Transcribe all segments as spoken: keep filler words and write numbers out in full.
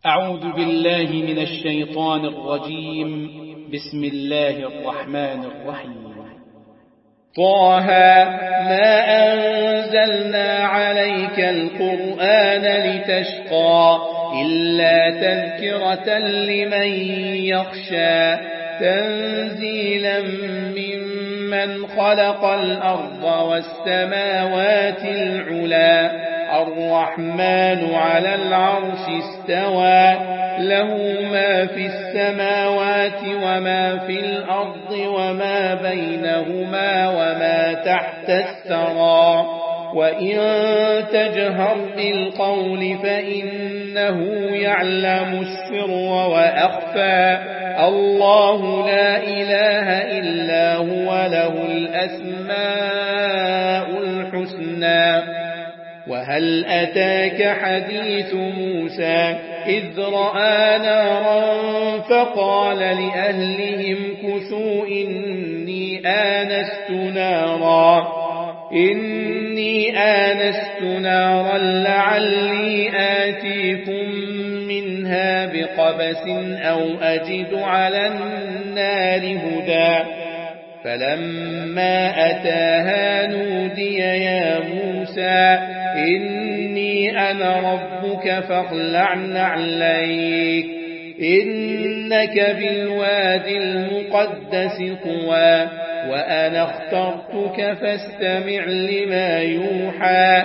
أعوذ بالله من الشيطان الرجيم. بسم الله الرحمن الرحيم. طه ما أنزلنا عليك القرآن لتشقى إلا تذكرة لمن يخشى تنزيلا ممن خلق الأرض والسماوات العلا الرحمن على العرش استوى له ما في السماوات وما في الأرض وما بينهما وما تحت الثرى وإن تجهر بالقول فإنه يعلم السر وأخفى الله لا إله إلا هو له الأسماء الحسنى. وهل أتاك حديث موسى إذ رأى نارا فقال لأهلهم كثوا إني آنست نارا إني آنست نارا لعلي آتيكم منها بقبس أو أجد على النار هدى فلما أتاها نودي يا موسى إني أنا ربك فاخلع نعليك إنك بالوادي المقدس طوى وأنا اخترتك فاستمع لما يوحى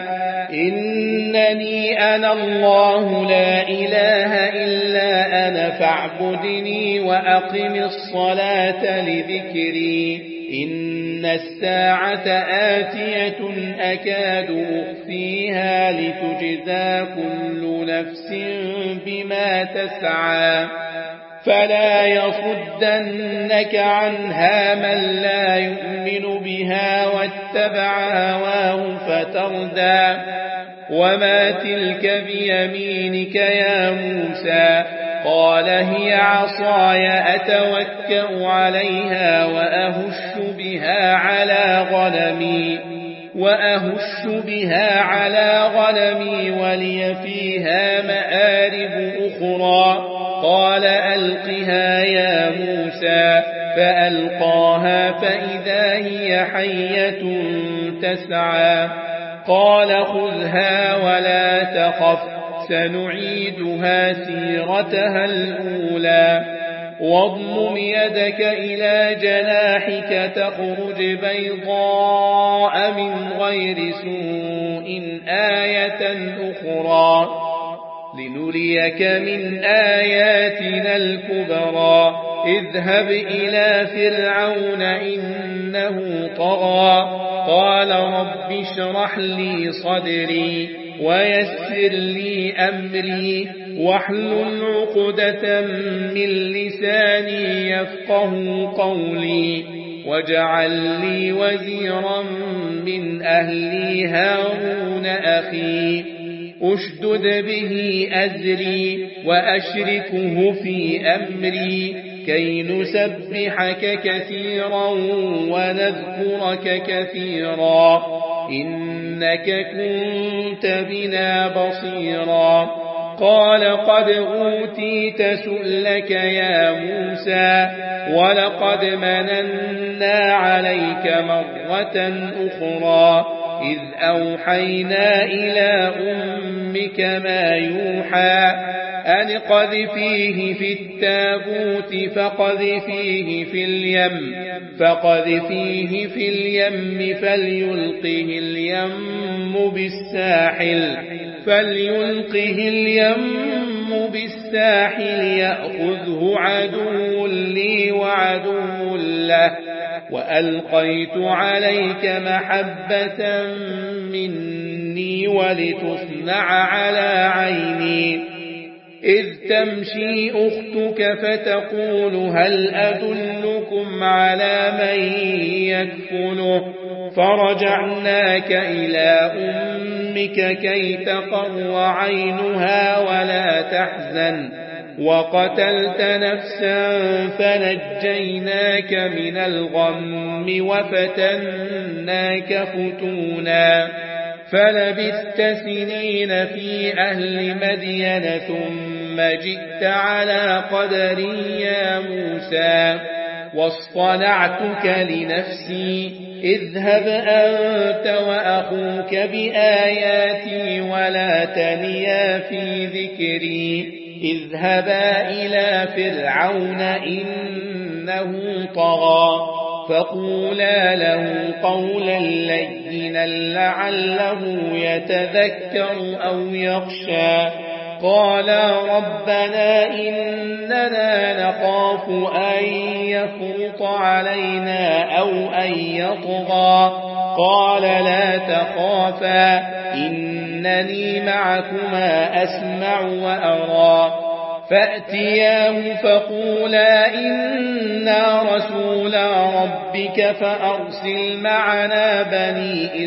إنني أنا الله لا إله إلا أنا فاعبدني وأقم الصلاة لذكري إن الساعة آتية أكاد أخفيها لتجزى كل نفس بما تسعى فلا يصدنك عنها من لا يؤمن بها واتبع هواه فتردى وما تلك بيمينك يا موسى قال هي عصاي أتوكأ عليها وأهش بها على غنمي وأهش بها على غنمي ولي فيها مآرب أخرى قال ألقها يا موسى فألقاها فإذا هي حية تسعى قال خذها ولا تخف سنعيدها سيرتها الأولى واضمم يدك إلى جناحك تخرج بيضاء من غير سوء آية أخرى لنريك من آياتنا الكبرى اذهب إلى فرعون إنه طغى قال رب اشرح لي صدري ويسر لي أمري واحلل عقدة من لساني يفقه قولي واجعل لي وزيرا من أهلي هارون أخي أشدد به أزري وأشركه في أمري كي نسبحك كثيرا ونذكرك كثيرا إنك كنت بنا بصيرا قال قد أوتيت سؤلك يا موسى ولقد مننا عليك مرة أخرى إذ أوحينا إلى أمك ما يوحى أن قذفيه في التابوت فقذفيه في اليم فقذفيه في اليم فليلقه اليم بالساحل فليلقه اليم بالساحل يأخذه عدو لي وعدو له وألقيت عليك محبة مني ولتصنع على عيني إذ تمشي أختك فتقول هل أدلكم على من يكفله فرجعناك إلى أمك كي تقر عينها ولا تحزن وقتلت نفسا فنجيناك من الغم وفتناك فتونا فلبثت سنين في أهل مدين ثم ثم جئت على قدري يا موسى واصطنعتك لنفسي اذهب أنت وأخوك بآياتي ولا تنيا في ذكري اذهبا إلى فرعون إنه طغى فقولا له قولا لينا لعله يتذكر أو يخشى قالا ربنا إننا نخاف أن يفرط علينا أو أن يطغى قال لا تخافا إنني معكما أسمع وأرى فأتياه فقولا إنا رسول ربك فأرسل معنا بني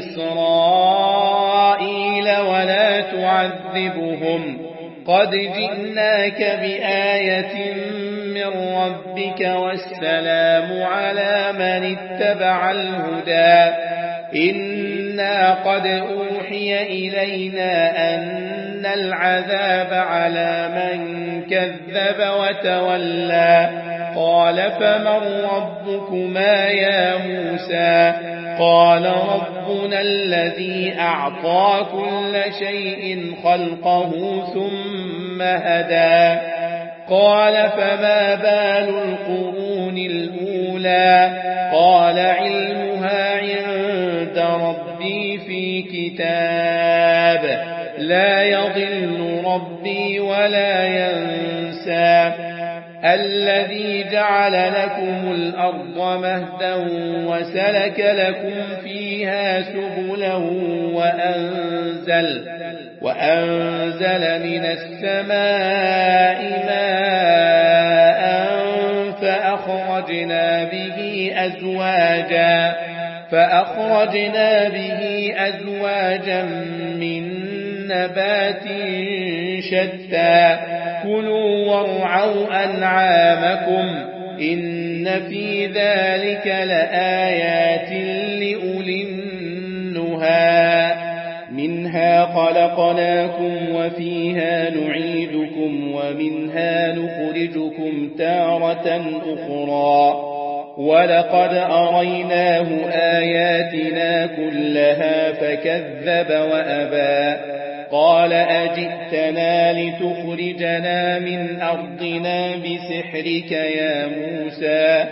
إسرائيل ولا تعذبهم قد جئناك بآية من ربك والسلام على من اتبع الهدى إنا قد أوحي إلينا أن العذاب على من كذب وتولى قال فمن ربكما يا موسى قال ربنا الذي أعطى كل شيء خلقه ثم هدى قال فما بال القرون الأولى قال علمها عند ربي في كتاب لا يضل ربي ولا ينسى الذي جعل لكم الأرض مهدا وسلك لكم فيها سبلا وأنزل, وأنزل من السماء ماء فأخرجنا به أزواجا فأخرجنا به أزواجا من نبات شتى كلوا وارعوا أنعامكم إن في ذلك لآيات لأولي النهى منها خلقناكم وفيها نعيدكم ومنها نخرجكم تارة أخرى ولقد أريناه آياتنا كلها فكذب وأبى قال أجئتنا لتخرجنا من أرضنا بسحرك يا موسى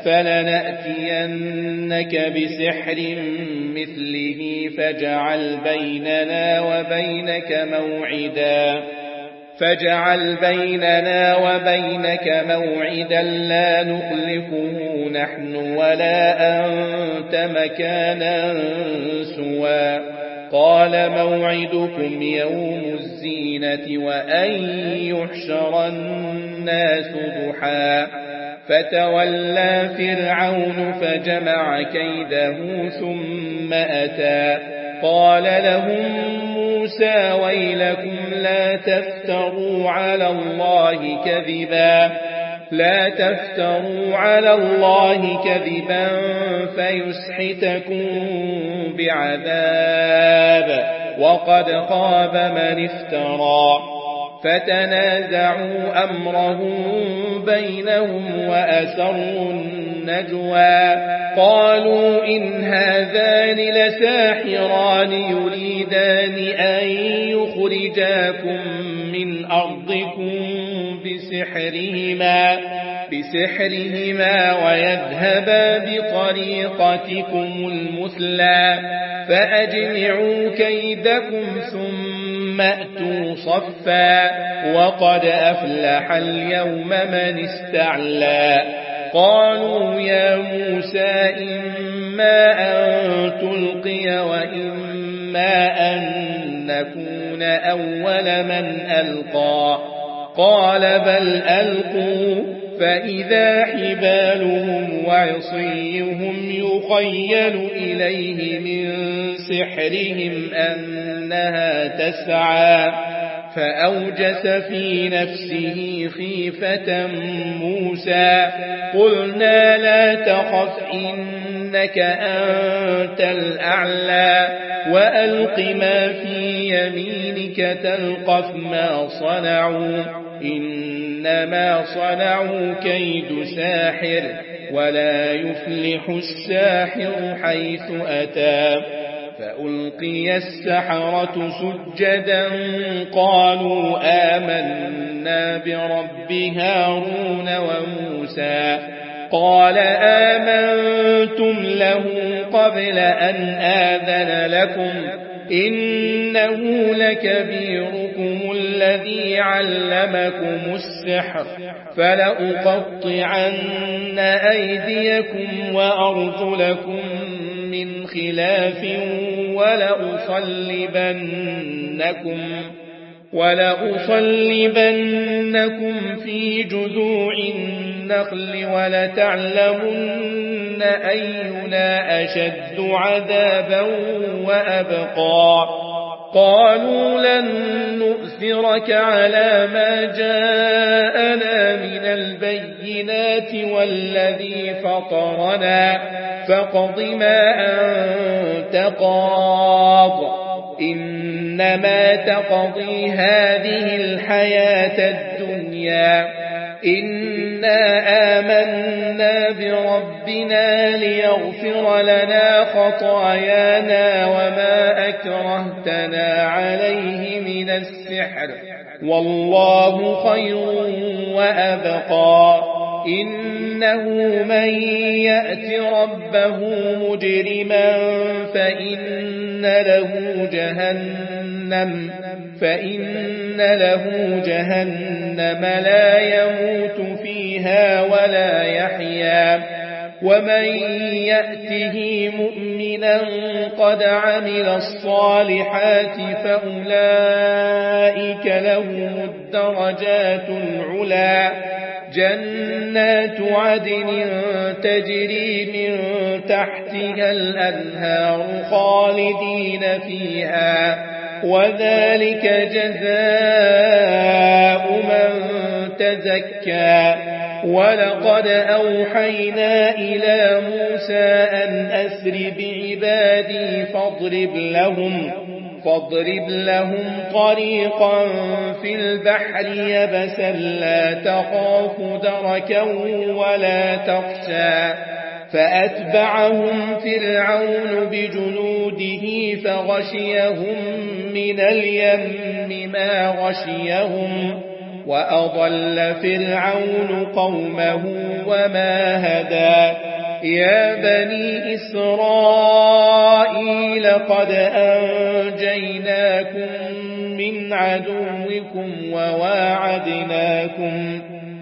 فلنأتينك بسحر مثله فاجعل بيننا وبينك موعدا فاجعل بيننا وبينك موعدا لا نخلفه نحن ولا أنت مكانا سوى قال موعدكم يوم الزينة وأن يحشر الناس ضحى فتولى فرعون فجمع كيده ثم أتى قال لهم موسى ويلكم لا تفتروا على الله كذبا لا تفتروا على الله كذبا فيسحتكم بعذاب وقد خاب من افترى فتنازعوا أمرهم بينهم وأسروا النجوى قالوا إن هذان لساحران يريدان أن يخرجاكم من أرضكم بسحرهما بسحرهما ويذهبا بطريقتكم المثلى فأجمعوا كيدكم ثم أتوا صفا وقد أفلح اليوم من استعلى قالوا يا موسى إما أن تلقي وإما أن نكون أول من ألقى قال بل ألقوا فإذا حبالهم وعصيهم يخيل إليه من سحرهم أنها تسعى فأوجس في نفسه خيفة موسى قلنا لا تخف إنك أنت الأعلى وألق ما في يمينك تلقف ما صنعوا إنما صنعوا كيد ساحر ولا يفلح الساحر حيث أتى فألقي السحرة سجدا قالوا آمنا برب هارون وموسى قال آمنتم له قبل أن آذن لكم إنه لكبيركم الذي علمكم السحر فلأقطعن أيديكم وأرجلكم من خلاف ولأصلبنكم ولأصلبنكم في جذوع النخل ولتعلمن أينا أشد عذابا وأبقى قالوا لن نؤثرك على ما جاءنا من البينات والذي فطرنا فاقض ما أنت قاض إنما تقضي هذه الحياة الدنيا إنا آمنا بربنا ليغفر لنا خطايانا وما أكرهتنا عليه من السحر والله خير وأبقى إنه من يأت ربه مجرما فإن له جهنم فإن له جهنم لا يموت فيها ولا يحيا ومن يأته مؤمنا قد عمل الصالحات فأولئك لهم الدرجات العلا جنات عدن تجري من تحتها الأنهار خالدين فيها وذلك جزاء من تزكى ولقد أوحينا إلى موسى أن أسر بعبادي فاضرب لهم فاضرب لهم طريقا في البحر يبسا لا تخاف دركا ولا تخشى فأتبعهم فرعون بجنوده فغشيهم من اليم ما غشيهم وأضل فرعون قومه وما هدى يا بني إسرائيل قد أنجيناكم من عدوكم وواعدناكم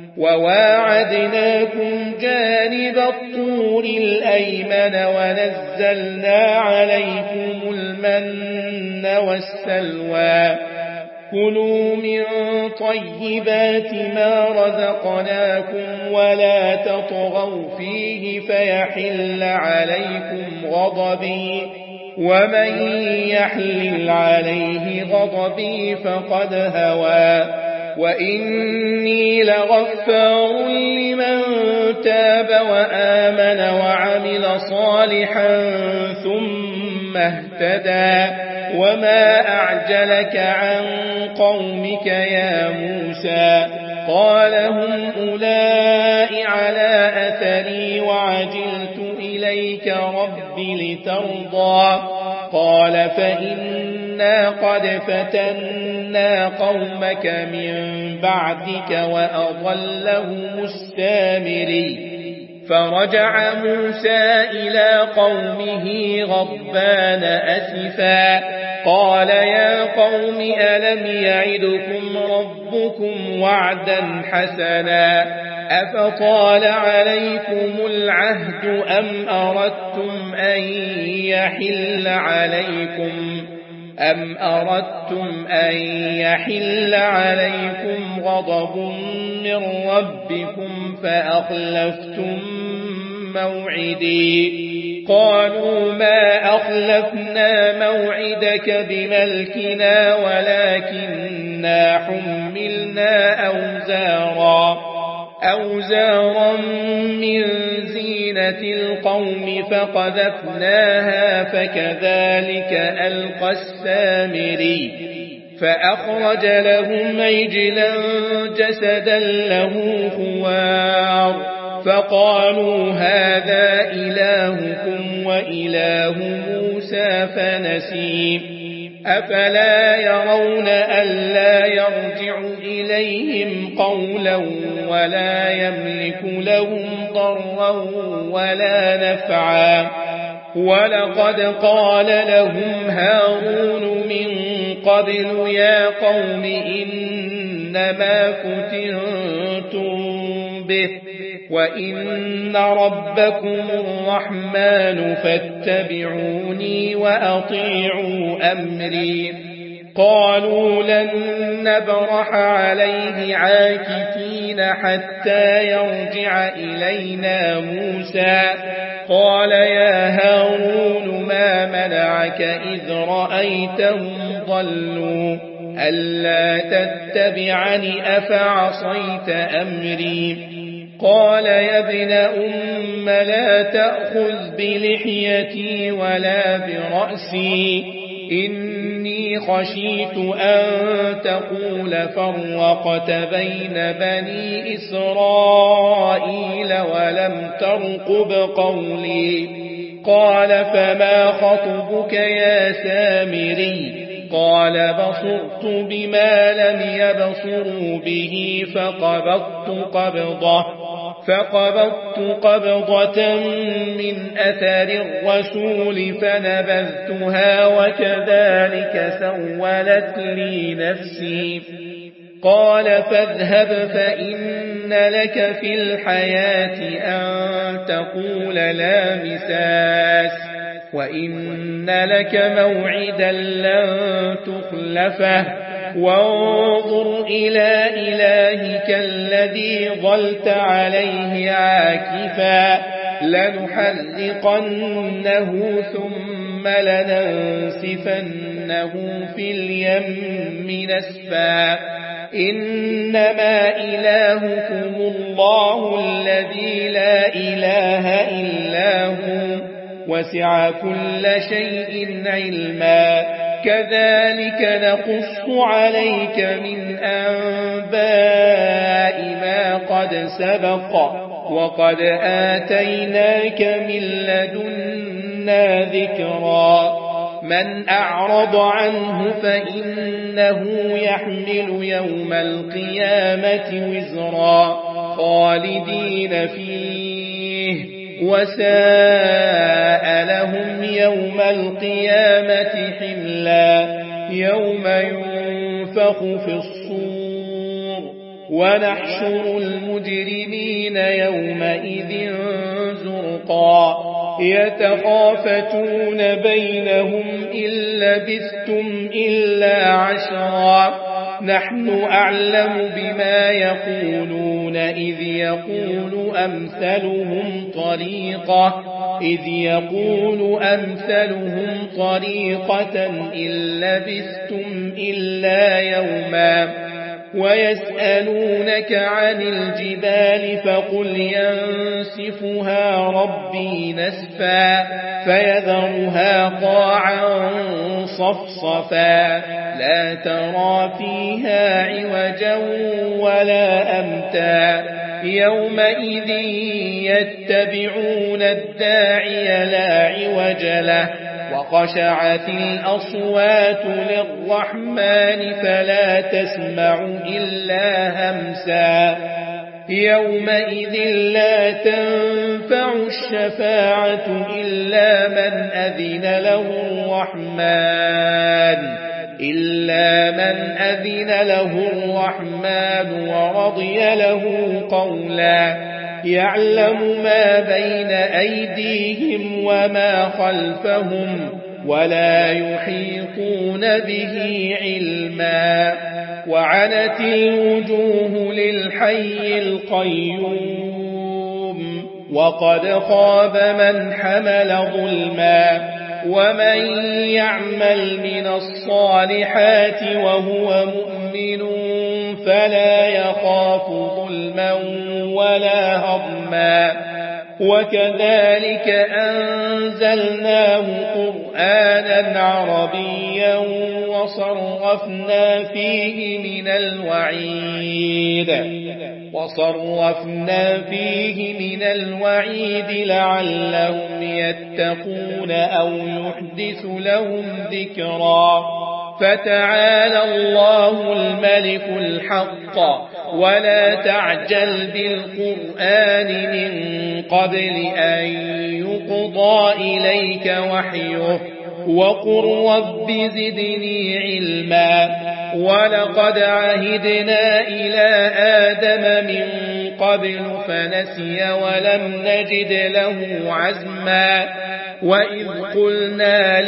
وواعدناكم جانب الطور الأيمن ونزلنا عليكم المن والسلوى كلوا من طيبات ما رزقناكم ولا تطغوا فيه فيحل عليكم غضبي ومن يحلل عليه غضبي فقد هوى وإني لغفار لمن تاب وآمن وعمل صالحا ثم اهتدى وما أعجلك عن قومك يا موسى قال هم أولئك على أثري وعجلت إليك رب لترضى قال فإنا قد فتنا قومك من بعدك وأضلهم السامري فرجع موسى إلى قومه غضبان أسفا قال يا قوم ألم يعدكم ربكم وعدا حسنا أفطال عليكم العهد أم أردتم أن يحل عليكم أم أردتم أن يحل عليكم غضب من ربكم فأخلفتم موعدي قالوا ما أخلفنا موعدك بملكنا ولكننا حملنا أوزارا أوزارا من زينة القوم فقذفناها فكذلك ألقى السامري فأخرج لهم عجلا جسدا له خوار فقالوا هذا إلهكم وإله موسى فنسي أفلا يرون ألا يرجع إليهم قولا ولا يملك لهم ضرا ولا نفعا ولقد قال لهم هارون من قبل يا قوم إنما فتنتم به وإن ربكم الرحمن فاتبعوني وأطيعوا أمري قالوا لن نبرح عليه عاكفين حتى يرجع إلينا موسى قال يا هارون ما منعك إذ رأيتهم ضلوا ألا تتبعني أفعصيت أمري قال يا ابن أم لا تأخذ بلحيتي ولا برأسي إني خشيت أن تقول فرقت بين بني إسرائيل ولم ترقب قولي قال فما خطبك يا سامري قال بصرت بما لم يبصروا به فقبضت قبضة فقبضت قبضة من أثر الرسول فنبذتها وكذلك سولت لي نفسي قال فاذهب فإن لك في الحياة أن تقول لا مساس وإن لك موعدا لن تخلفه وانظر إلى إلهك الذي ظلت عليه عاكفا لنحرقنه ثم لننسفنه في اليم نسفا إنما إلهكم الله الذي لا إله إلا هو وسع كل شيء علما كذلك نقص عليك من أنباء ما قد سبق وقد آتيناك من لدنا ذكرا من أعرض عنه فإنه يحمل يوم القيامة وزرا خالدين فيه وساء لهم يوم القيامة حملا يوم ينفخ في الصور ونحشر المجرمين يومئذ زرقا يتخافتون بينهم إن لبثتم إلا عشرا نحن أعلم بما يقولون إذ يقول أمثلهم طريقة إذ يقول أمثلهم طريقة إن لبثتم إلا يوما ويسألونك عن الجبال فقل ينسفها ربي نسفا فيذرها قاعا صفصفا لا ترى فيها عوجا ولا أمتا يومئذ يتبعون الداعي لا عوج له وخشعت الأصوات للرحمن فلا تسمع إلا همسا يومئذ لا تنفع الشفاعة إلا من أذن له الرحمن إلا من أذن له الرحمن ورضي له قولا يعلم ما بين أيديهم وما خلفهم ولا يحيطون به علما وعنت الوجوه للحي القيوم وقد خاب من حمل ظلما ومن يعمل من الصالحات وهو مؤمن فلا يخاف ظلما ولا هضما وكذلك أنزلناه قرآنا عربيا وصرفنا فيه من الوعيد وصرفنا فيه من الوعيد لعلهم يتقون أو يحدث لهم ذكرا فتعالى الله الملك الحق ولا تعجل بالقرآن من قبل أن يقضى إليك وحيه وقل رب زدني علما ولقد عهدنا إلى آدم من قبل فنسي ولم نجد له عزما وإذ قلنا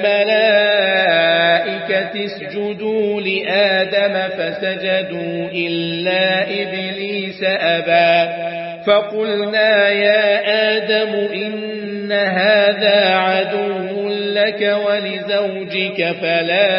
للملائكة اسجدوا لآدم فسجدوا إلا إبليس أبى فقلنا يا آدم إن هذا عدو لك ولزوجك فلا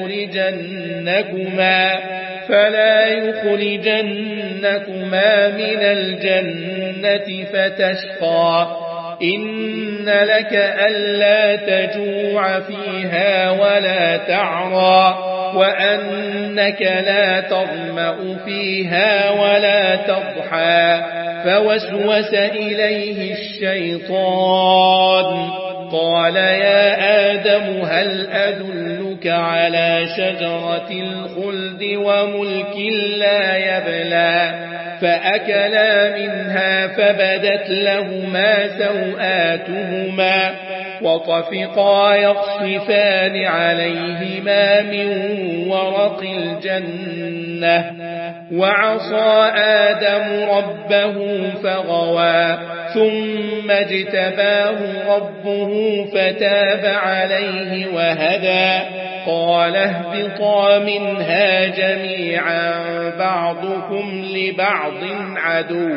يخرجنكما فلا يخرجنكما من الجنة فتشقى إن لك ألا تجوع فيها ولا تعرى وأنك لا تظمأ فيها ولا تضحى فوسوس إليه الشيطان قال يا آدم هل أدلك على شجرة الخلد وملك لا يبلى فأكلا منها فبدت لهما سوآتهما وطفقا يخصفان عليهما من ورق الجنة وعصى آدم ربه فغوى ثم اجتباه ربه فتاب عليه وهدى قال اهبطا منها جميعا بعضكم لبعض عدو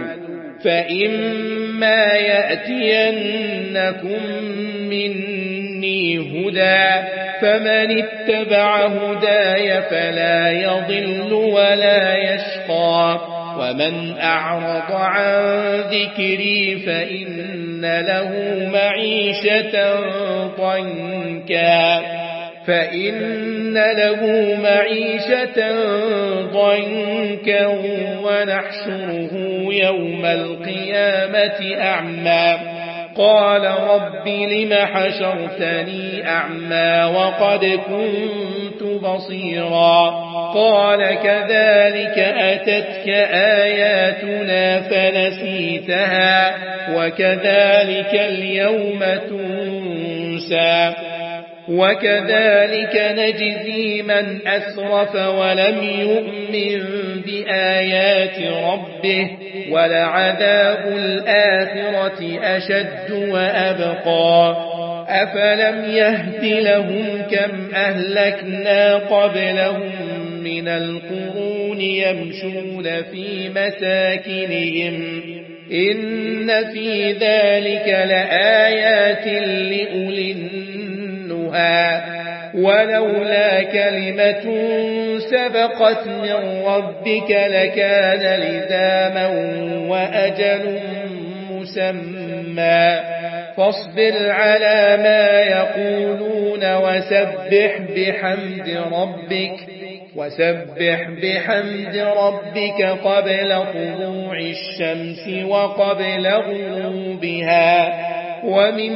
فإما يأتينكم مني هدى فمن اتبع هداي فلا يضل ولا يشقى ومن أعرض عن ذكري فإن له معيشة ضنكا فإن له معيشة ضنكا ونحشره يوم القيامة أعمى قال رب لم حشرتني أعمى وقد كنت بصيرا قال كذلك أتتك آياتنا فنسيتها وكذلك اليوم تنسى وكذلك نجزي من أسرف ولم يؤمن بآيات ربه ولعذاب الآخرة أشد وأبقى أفلم يهد لهم كم أهلكنا قبلهم من القرون يمشون في مساكنهم إن في ذلك لآيات لأولي النهى ولولا كلمة سبقت من ربك لكان لزاما وأجل مسمى فاصبر على ما يقولون وسبح بحمد ربك وسبح بحمد ربك قبل طلوع الشمس وقبل غروبها ومن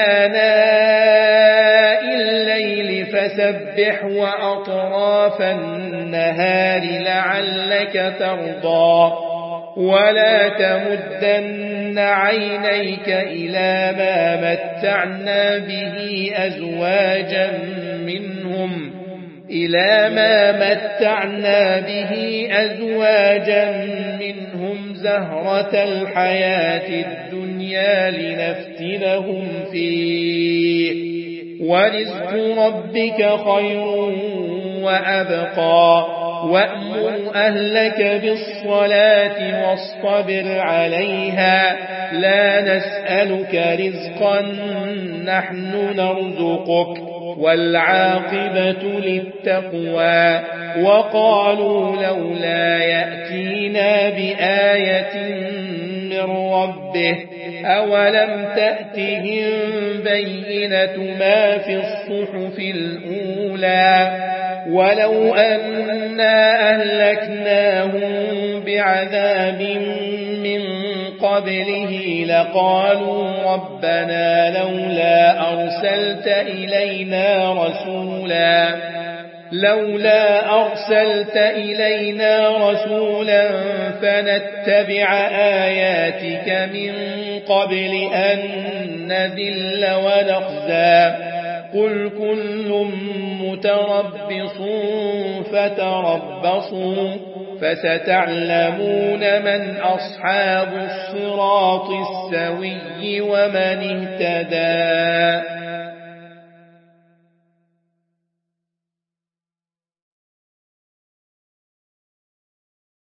آناء الليل فسبح وأطراف النهار لعلك ترضى ولا تمدن عينيك إلى ما متعنا به أزواجا منهم إلى ما متعنا به أزواجا منهم زهرة الحياة الدنيا لنفتنهم فيه ورزق ربك خير وأبقى وأمر أهلك بالصلاة واصطبر عليها لا نسألك رزقا نحن نرزقك والعاقبة للتقوى وقالوا لولا يأتينا بآية من ربه أولم تأتهم بينة ما في الصحف الأولى ولو أنا أهلكناهم بعذاب من قبله لقالوا ربنا لولا أرسلت إلينا رسولا لولا أرسلت إلينا رسولا فنتبع آياتك من قبل أن نذل ونخزى قل كل متربص فتربصوا فستعلمون من أصحاب الصراط السوي ومن اهتدى